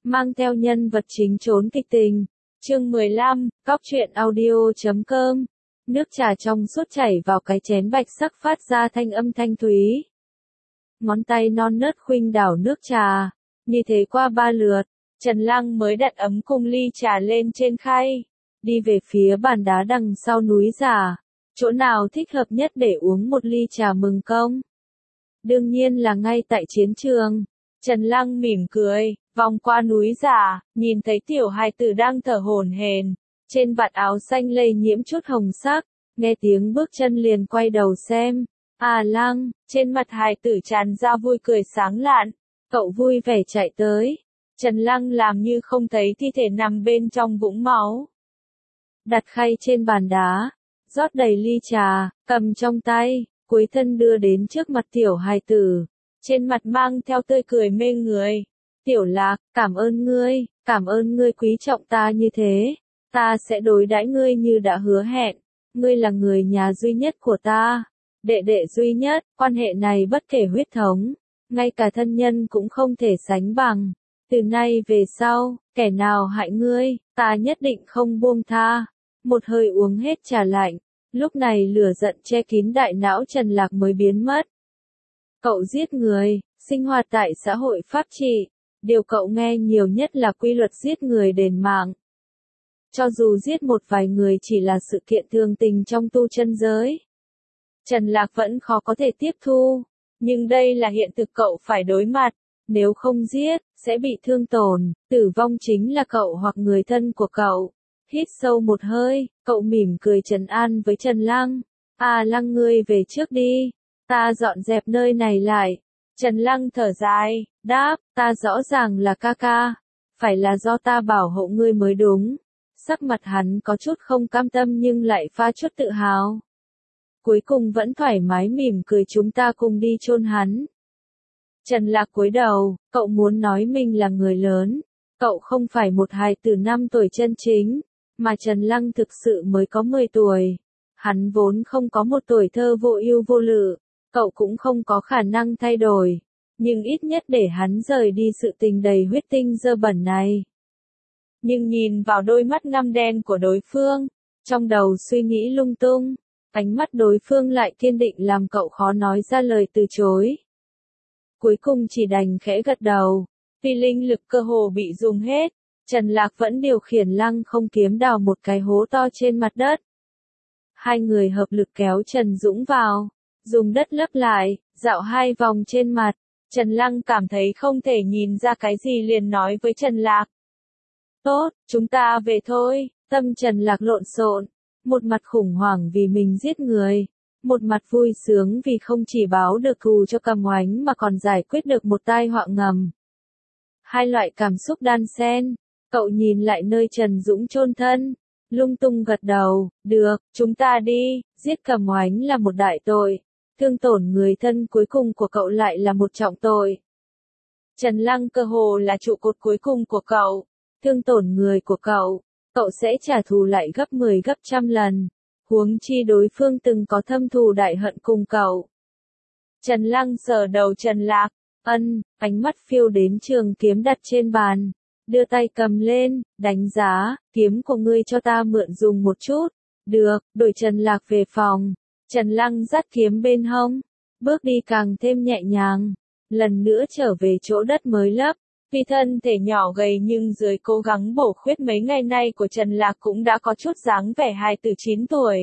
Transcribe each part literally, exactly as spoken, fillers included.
mang theo nhân vật chính trốn kịch tình. Chương mười lăm, Cóc truyện audio chấm com. Nước trà trong suốt chảy vào cái chén bạch sắc phát ra thanh âm thanh thúy. Ngón tay non nớt khuynh đảo nước trà, như thế qua ba lượt, Trần Lăng mới đặt ấm cùng ly trà lên trên khay, đi về phía bàn đá đằng sau núi giả. Chỗ nào thích hợp nhất để uống một ly trà mừng công? Đương nhiên là ngay tại chiến trường. Trần Lăng mỉm cười, vòng qua núi giả, nhìn thấy tiểu hài tử đang thở hổn hển, trên vạt áo xanh lây nhiễm chút hồng sắc, nghe tiếng bước chân liền quay đầu xem. À Lăng, trên mặt hài tử tràn ra vui cười sáng lạn, cậu vui vẻ chạy tới. Trần Lăng làm như không thấy thi thể nằm bên trong vũng máu. Đặt khay trên bàn đá, rót đầy ly trà, cầm trong tay, cuối thân đưa đến trước mặt tiểu hài tử, trên mặt mang theo tươi cười mê người. Tiểu Lạc, cảm ơn ngươi, cảm ơn ngươi quý trọng ta như thế, ta sẽ đối đãi ngươi như đã hứa hẹn, ngươi là người nhà duy nhất của ta, đệ đệ duy nhất, quan hệ này bất kể huyết thống, ngay cả thân nhân cũng không thể sánh bằng. Từ nay về sau, kẻ nào hại ngươi, ta nhất định không buông tha. Một hơi uống hết trà lạnh, lúc này lửa giận che kín đại não Trần Lạc mới biến mất. Cậu giết người, sinh hoạt tại xã hội pháp trị, điều cậu nghe nhiều nhất là quy luật giết người đền mạng. Cho dù giết một vài người chỉ là sự kiện thường tình trong tu chân giới, Trần Lạc vẫn khó có thể tiếp thu, nhưng đây là hiện thực cậu phải đối mặt. Nếu không giết, sẽ bị thương tổn, tử vong chính là cậu hoặc người thân của cậu. Hít sâu một hơi, cậu mỉm cười trấn an với Trần Lăng. À Lăng ngươi về trước đi, ta dọn dẹp nơi này lại. Trần Lăng thở dài, đáp, ta rõ ràng là ca ca, phải là do ta bảo hộ ngươi mới đúng. Sắc mặt hắn có chút không cam tâm nhưng lại pha chút tự hào. Cuối cùng vẫn thoải mái mỉm cười, chúng ta cùng đi chôn hắn. Trần Lạc cúi đầu, cậu muốn nói mình là người lớn, cậu không phải một hài tử năm tuổi chân chính, mà Trần Lăng thực sự mới có mười tuổi. Hắn vốn không có một tuổi thơ vô ưu vô lự, cậu cũng không có khả năng thay đổi, nhưng ít nhất để hắn rời đi sự tình đầy huyết tinh dơ bẩn này. Nhưng nhìn vào đôi mắt ngăm đen của đối phương, trong đầu suy nghĩ lung tung, ánh mắt đối phương lại kiên định làm cậu khó nói ra lời từ chối. Cuối cùng chỉ đành khẽ gật đầu, vì linh lực cơ hồ bị dùng hết, Trần Lạc vẫn điều khiển Lăng Không kiếm đào một cái hố to trên mặt đất. Hai người hợp lực kéo Trần Dũng vào, dùng đất lấp lại, dạo hai vòng trên mặt. Trần Lăng cảm thấy không thể nhìn ra cái gì liền nói với Trần Lạc. Tốt, chúng ta về thôi. Tâm Trần Lạc lộn xộn, một mặt khủng hoảng vì mình giết người, một mặt vui sướng vì không chỉ báo được thù cho Cầm Oánh mà còn giải quyết được một tai họa ngầm. Hai loại cảm xúc đan xen, cậu nhìn lại nơi Trần Dũng chôn thân, lung tung gật đầu, được, chúng ta đi, giết Cầm Oánh là một đại tội, thương tổn người thân cuối cùng của cậu lại là một trọng tội. Trần Lăng cơ hồ là trụ cột cuối cùng của cậu, thương tổn người của cậu, cậu sẽ trả thù lại gấp mười gấp trăm lần. Huống chi đối phương từng có thâm thù đại hận cùng cậu. Trần Lăng sờ đầu Trần Lạc, ân, ánh mắt phiêu đến trường kiếm đặt trên bàn, đưa tay cầm lên, đánh giá, kiếm của ngươi cho ta mượn dùng một chút. Được, đổi Trần Lạc về phòng. Trần Lăng dắt kiếm bên hông, bước đi càng thêm nhẹ nhàng, lần nữa trở về chỗ đất mới lấp. Vì thân thể nhỏ gầy nhưng dưới cố gắng bổ khuyết mấy ngày nay của Trần Lạc cũng đã có chút dáng vẻ hài tử chín tuổi.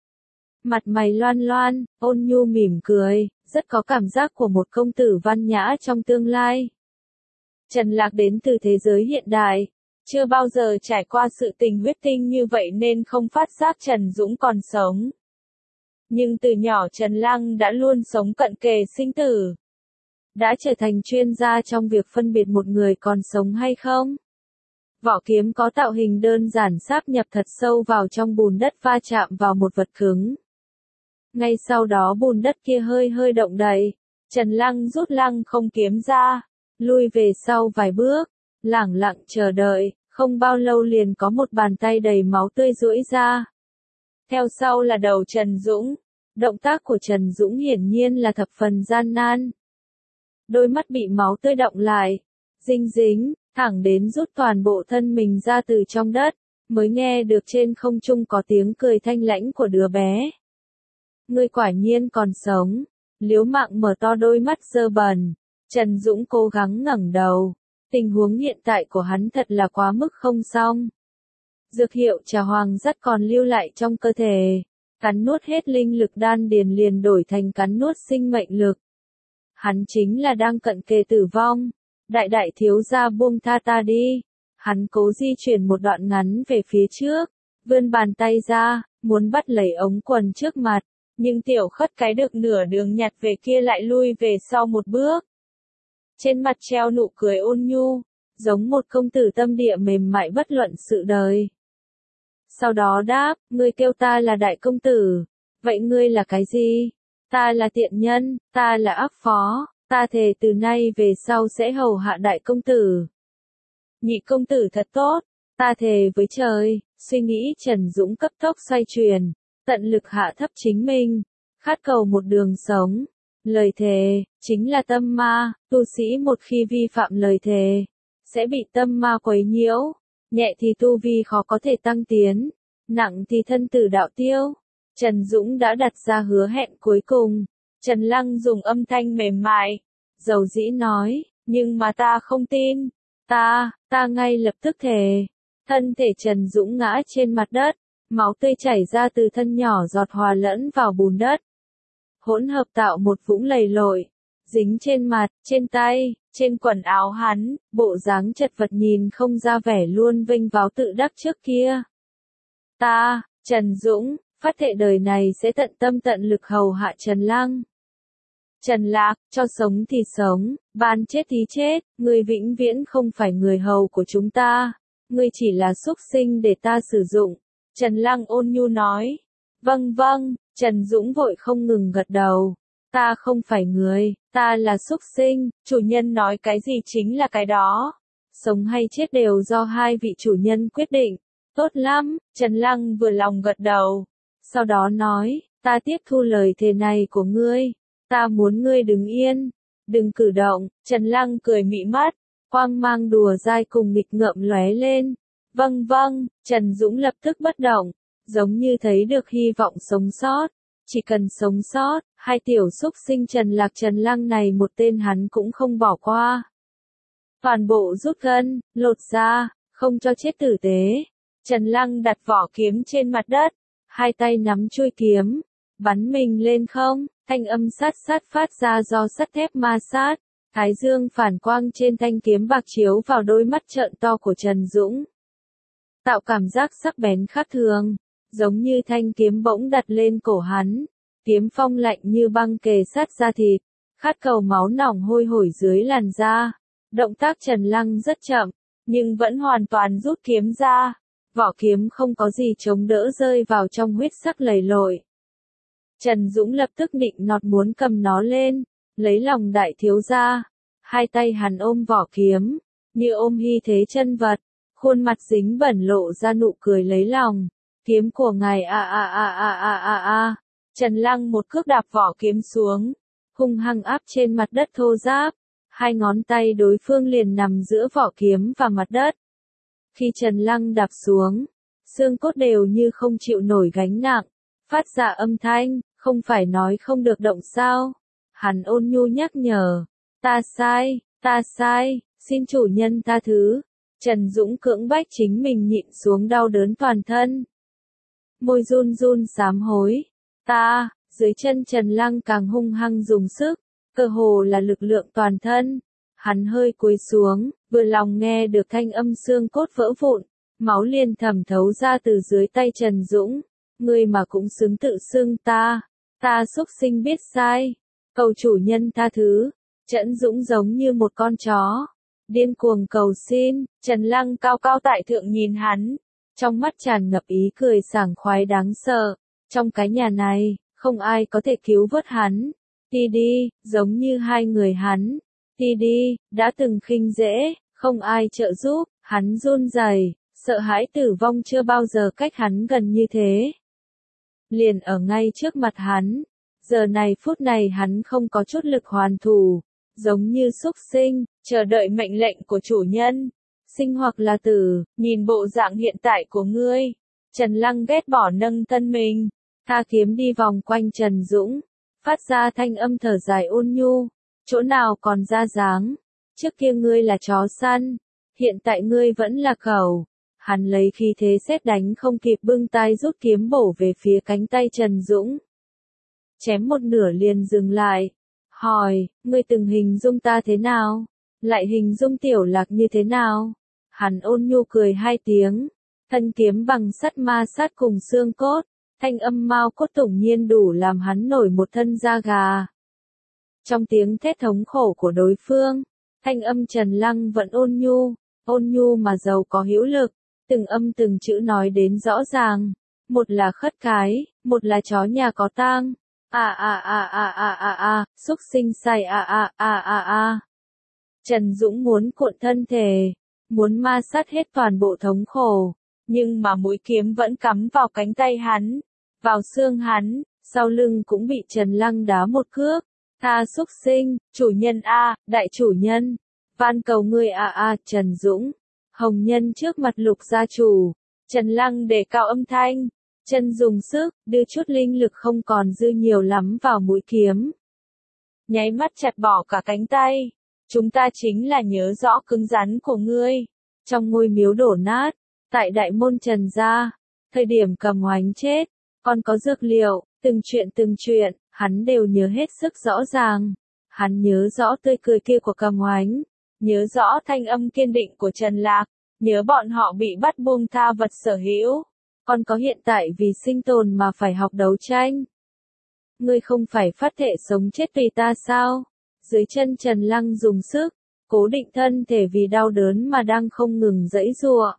Mặt mày loan loan, ôn nhu mỉm cười, rất có cảm giác của một công tử văn nhã trong tương lai. Trần Lạc đến từ thế giới hiện đại, chưa bao giờ trải qua sự tình huyết tinh như vậy nên không phát giác Trần Dũng còn sống. Nhưng từ nhỏ Trần Lăng đã luôn sống cận kề sinh tử. Đã trở thành chuyên gia trong việc phân biệt một người còn sống hay không. Vỏ kiếm có tạo hình đơn giản sáp nhập thật sâu vào trong bùn đất va chạm vào một vật cứng. Ngay sau đó bùn đất kia hơi hơi động đậy, Trần Lăng rút Lăng Không kiếm ra, lui về sau vài bước, lẳng lặng chờ đợi, không bao lâu liền có một bàn tay đầy máu tươi duỗi ra. Theo sau là đầu Trần Dũng, động tác của Trần Dũng hiển nhiên là thập phần gian nan. Đôi mắt bị máu tươi đọng lại, dinh dính, thẳng đến rút toàn bộ thân mình ra từ trong đất, mới nghe được trên không trung có tiếng cười thanh lãnh của đứa bé. Ngươi quả nhiên còn sống. Liếu Mạng mở to đôi mắt dơ bẩn. Trần Dũng cố gắng ngẩng đầu. Tình huống hiện tại của hắn thật là quá mức không xong. Dược hiệu trà hoàng rất còn lưu lại trong cơ thể. Cắn nuốt hết linh lực đan điền liền đổi thành cắn nuốt sinh mệnh lực. Hắn chính là đang cận kề tử vong. Đại đại thiếu gia buông tha ta đi. Hắn cố di chuyển một đoạn ngắn về phía trước. Vươn bàn tay ra, muốn bắt lấy ống quần trước mặt. Nhưng Tiểu Khất cái được nửa đường nhặt về kia lại lui về sau một bước. Trên mặt treo nụ cười ôn nhu, giống một công tử tâm địa mềm mại bất luận sự đời. Sau đó đáp, ngươi kêu ta là đại công tử. Vậy ngươi là cái gì? Ta là tiện nhân, ta là ác phó, ta thề từ nay về sau sẽ hầu hạ đại công tử. Nhị công tử thật tốt, ta thề với trời. Suy nghĩ Trần Dũng cấp tốc xoay chuyển, tận lực hạ thấp chính mình, khát cầu một đường sống. Lời thề, chính là tâm ma, tu sĩ một khi vi phạm lời thề, sẽ bị tâm ma quấy nhiễu, nhẹ thì tu vi khó có thể tăng tiến, nặng thì thân tử đạo tiêu. Trần Dũng đã đặt ra hứa hẹn cuối cùng. Trần Lăng dùng âm thanh mềm mại, dầu dĩ nói, nhưng mà ta không tin, ta, ta ngay lập tức thề. Thân thể Trần Dũng ngã trên mặt đất, máu tươi chảy ra từ thân nhỏ giọt hòa lẫn vào bùn đất. Hỗn hợp tạo một vũng lầy lội, dính trên mặt, trên tay, trên quần áo hắn, bộ dáng chật vật nhìn không ra vẻ luôn vênh váo tự đắc trước kia. Ta, Trần Dũng, phát thệ đời này sẽ tận tâm tận lực hầu hạ Trần Lăng. Trần Lạc, cho sống thì sống, ban chết thì chết, ngươi vĩnh viễn không phải người hầu của chúng ta, ngươi chỉ là súc sinh để ta sử dụng. Trần Lăng ôn nhu nói. Vâng vâng, Trần Dũng vội không ngừng gật đầu. Ta không phải người, ta là súc sinh, chủ nhân nói cái gì chính là cái đó. Sống hay chết đều do hai vị chủ nhân quyết định. Tốt lắm, Trần Lăng vừa lòng gật đầu. Sau đó nói, ta tiếp thu lời thề này của ngươi. Ta muốn ngươi đứng yên, đừng cử động. Trần Lăng cười mị mắt, quang mang đùa dai cùng nghịch ngợm lóe lên. Vâng vâng, Trần Dũng lập tức bất động, giống như thấy được hy vọng sống sót. Chỉ cần sống sót, hai tiểu súc sinh Trần Lạc Trần Lăng này một tên hắn cũng không bỏ qua. Toàn bộ rút gân, lột ra, không cho chết tử tế. Trần Lăng đặt vỏ kiếm trên mặt đất, hai tay nắm chuôi kiếm, bắn mình lên không, thanh âm sát sát phát ra do sắt thép ma sát. Thái dương phản quang trên thanh kiếm bạc chiếu vào đôi mắt trợn to của Trần Dũng, tạo cảm giác sắc bén khác thường, giống như thanh kiếm bỗng đặt lên cổ hắn. Kiếm phong lạnh như băng kề sát da thịt, khát cầu máu nóng hôi hổi dưới làn da. Động tác Trần Lăng rất chậm, nhưng vẫn hoàn toàn rút kiếm ra. Vỏ kiếm không có gì chống đỡ rơi vào trong huyết sắc lầy lội. Trần Dũng lập tức định nọt muốn cầm nó lên, lấy lòng đại thiếu gia. Hai tay hắn ôm vỏ kiếm, như ôm hy thế chân vật, khuôn mặt dính bẩn lộ ra nụ cười lấy lòng. Kiếm của ngài a a a a a a a. Trần Lăng một cước đạp vỏ kiếm xuống, hung hăng áp trên mặt đất thô ráp. Hai ngón tay đối phương liền nằm giữa vỏ kiếm và mặt đất. Khi Trần Lăng đạp xuống, xương cốt đều như không chịu nổi gánh nặng, phát ra âm thanh, không phải nói không được động sao. Hắn ôn nhu nhắc nhở, ta sai, ta sai, xin chủ nhân tha thứ. Trần Dũng cưỡng bách chính mình nhịn xuống đau đớn toàn thân. Môi run run sám hối, ta, dưới chân Trần Lăng càng hung hăng dùng sức, cơ hồ là lực lượng toàn thân. Hắn hơi cúi xuống, vừa lòng nghe được thanh âm xương cốt vỡ vụn, máu liền thẩm thấu ra từ dưới tay Trần Dũng. Ngươi mà cũng xứng tự xưng ta, ta xúc sinh biết sai, cầu chủ nhân tha thứ. Trần Dũng giống như một con chó, điên cuồng cầu xin. Trần Lăng cao cao tại thượng nhìn hắn, trong mắt tràn ngập ý cười sảng khoái đáng sợ. Trong cái nhà này, không ai có thể cứu vớt hắn. Đi đi, giống như hai người hắn. Đi đi, đã từng khinh dễ, không ai trợ giúp, hắn run rẩy, sợ hãi tử vong chưa bao giờ cách hắn gần như thế. Liền ở ngay trước mặt hắn, giờ này phút này hắn không có chút lực hoàn thủ, giống như súc sinh, chờ đợi mệnh lệnh của chủ nhân. sinh hoặc là tử, nhìn bộ dạng hiện tại của ngươi. Trần Lăng ghét bỏ nâng thân mình, tha kiếm đi vòng quanh Trần Dũng, phát ra thanh âm thở dài ôn nhu, chỗ nào còn ra dáng, trước kia ngươi là chó săn, hiện tại ngươi vẫn là cẩu. Hắn lấy khí thế sét đánh không kịp bưng tay rút kiếm bổ về phía cánh tay Trần Dũng. Chém một nửa liền dừng lại, hỏi, ngươi từng hình dung ta thế nào? Lại hình dung Tiểu Lạc như thế nào? Hắn ôn nhu cười hai tiếng, thân kiếm bằng sắt ma sát cùng xương cốt, thanh âm mao cốt tủng nhiên đủ làm hắn nổi một thân da gà. Trong tiếng thét thống khổ của đối phương, thanh âm Trần Lăng vẫn ôn nhu, ôn nhu mà giàu có hữu lực, từng âm từng chữ nói đến rõ ràng, một là khất cái, một là chó nhà có tang. A a a a a a a, xúc sinh sai a a a a a. Trần Dũng muốn cuộn thân thể, muốn ma sát hết toàn bộ thống khổ, nhưng mà mũi kiếm vẫn cắm vào cánh tay hắn, vào xương hắn, sau lưng cũng bị Trần Lăng đá một cước. Tha xúc sinh, chủ nhân a, đại chủ nhân, van cầu ngươi a a, Trần Dũng. Hồng nhân trước mặt Lục gia chủ, Trần Lăng đề cao âm thanh, chân dùng sức, đưa chút linh lực không còn dư nhiều lắm vào mũi kiếm. Nháy mắt chặt bỏ cả cánh tay, chúng ta chính là nhớ rõ cứng rắn của ngươi. Trong ngôi miếu đổ nát, tại đại môn Trần gia, thời điểm Cầm Hoánh chết, còn có dược liệu, từng chuyện từng chuyện, hắn đều nhớ hết sức rõ ràng. Hắn nhớ rõ tươi cười kia của Cầm Hoánh, nhớ rõ thanh âm kiên định của Trần Lạc, nhớ bọn họ bị bắt buông tha vật sở hữu, còn có hiện tại vì sinh tồn mà phải học đấu tranh. Ngươi không phải phát thệ sống chết tùy ta sao? Dưới chân Trần Lăng dùng sức, cố định thân thể vì đau đớn mà đang không ngừng giãy giụa.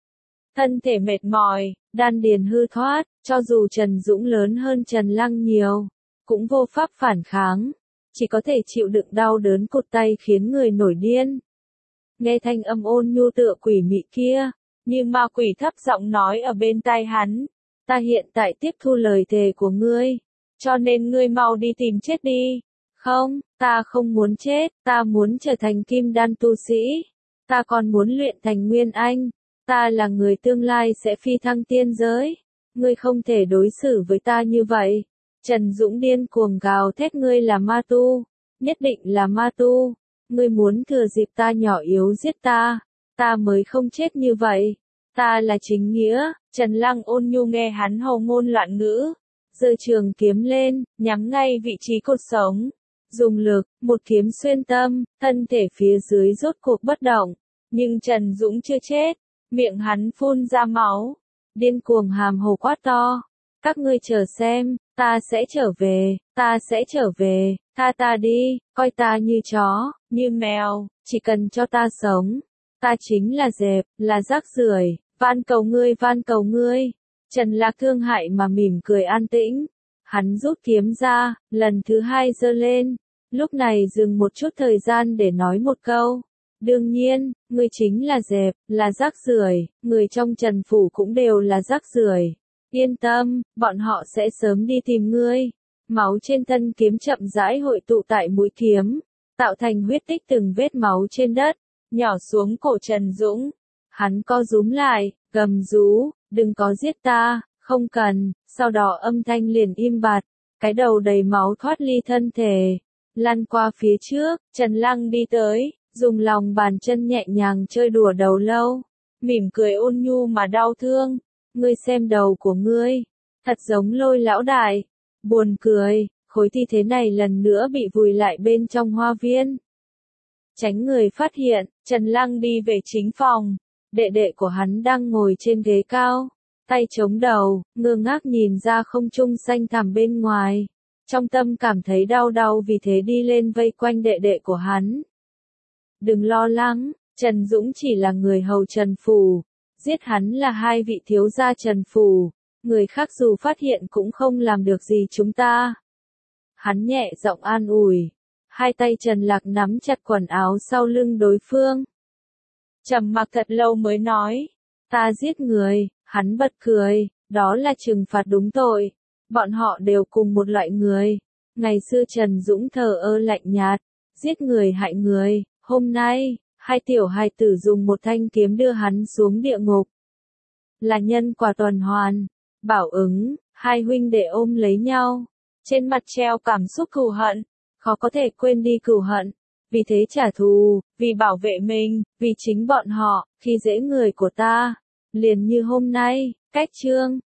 Thân thể mệt mỏi, đan điền hư thoát, cho dù Trần Dũng lớn hơn Trần Lăng nhiều, cũng vô pháp phản kháng, chỉ có thể chịu đựng đau đớn cụt tay khiến người nổi điên. Nghe thanh âm ôn nhu tựa quỷ mị kia, như ma quỷ thấp giọng nói ở bên tai hắn, ta hiện tại tiếp thu lời thề của ngươi, cho nên ngươi mau đi tìm chết đi. Không, ta không muốn chết, ta muốn trở thành kim đan tu sĩ, ta còn muốn luyện thành nguyên anh, ta là người tương lai sẽ phi thăng tiên giới, ngươi không thể đối xử với ta như vậy. Trần Dũng điên cuồng gào thét, ngươi là ma tu, nhất định là ma tu, ngươi muốn thừa dịp ta nhỏ yếu giết ta, ta mới không chết như vậy, ta là chính nghĩa. Trần Lăng ôn nhu nghe hắn hồ ngôn loạn ngữ, giơ trường kiếm lên, nhắm ngay vị trí cột sống, dùng lực, một kiếm xuyên tâm, thân thể phía dưới rốt cuộc bất động, nhưng Trần Dũng chưa chết, miệng hắn phun ra máu, điên cuồng hàm hồ quát to, các ngươi chờ xem, ta sẽ trở về, ta sẽ trở về, tha ta đi, coi ta như chó, như mèo, chỉ cần cho ta sống, ta chính là dẹp, là rác rưởi, van cầu ngươi, van cầu ngươi. Trần Lạc thương hại mà mỉm cười an tĩnh, hắn rút kiếm ra, lần thứ hai giơ lên, lúc này dừng một chút thời gian để nói một câu. Đương nhiên, ngươi chính là dẹp, là rác rưởi, người trong Trần Phủ cũng đều là rác rưởi. Yên tâm, bọn họ sẽ sớm đi tìm ngươi. Máu trên thân kiếm chậm rãi hội tụ tại mũi kiếm, tạo thành huyết tích từng vết máu trên đất, nhỏ xuống cổ Trần Dũng. Hắn co rúm lại, gầm rú, đừng có giết ta, không cần, sau đó âm thanh liền im bặt, cái đầu đầy máu thoát ly thân thể, lăn qua phía trước. Trần Lăng đi tới, dùng lòng bàn chân nhẹ nhàng chơi đùa đầu lâu, mỉm cười ôn nhu mà đau thương. Ngươi xem đầu của ngươi, thật giống Lôi lão đại. Buồn cười, khối thi thế này lần nữa bị vùi lại bên trong hoa viên. Tránh người phát hiện, Trần Lăng đi về chính phòng, đệ đệ của hắn đang ngồi trên ghế cao, tay chống đầu, ngơ ngác nhìn ra không trung xanh thẳm bên ngoài. Trong tâm cảm thấy đau đau vì thế đi lên vây quanh đệ đệ của hắn. Đừng lo lắng, Trần Dũng chỉ là người hầu Trần Phủ, giết hắn là hai vị thiếu gia Trần Phủ, người khác dù phát hiện cũng không làm được gì chúng ta. Hắn nhẹ giọng an ủi, hai tay Trần Lạc nắm chặt quần áo sau lưng đối phương. Trầm mặc thật lâu mới nói, ta giết người. Hắn bật cười, đó là trừng phạt đúng tội, bọn họ đều cùng một loại người. Ngày xưa Trần Dũng thờ ơ lạnh nhạt, giết người hại người, hôm nay, hai tiểu hài tử dùng một thanh kiếm đưa hắn xuống địa ngục. Là nhân quả tuần hoàn, Bảo ứng, hai huynh đệ ôm lấy nhau, trên mặt treo cảm xúc cừu hận, khó có thể quên đi cừu hận, vì thế trả thù, vì bảo vệ mình, vì chính bọn họ, khi dễ người của ta, liền như hôm nay, cách chương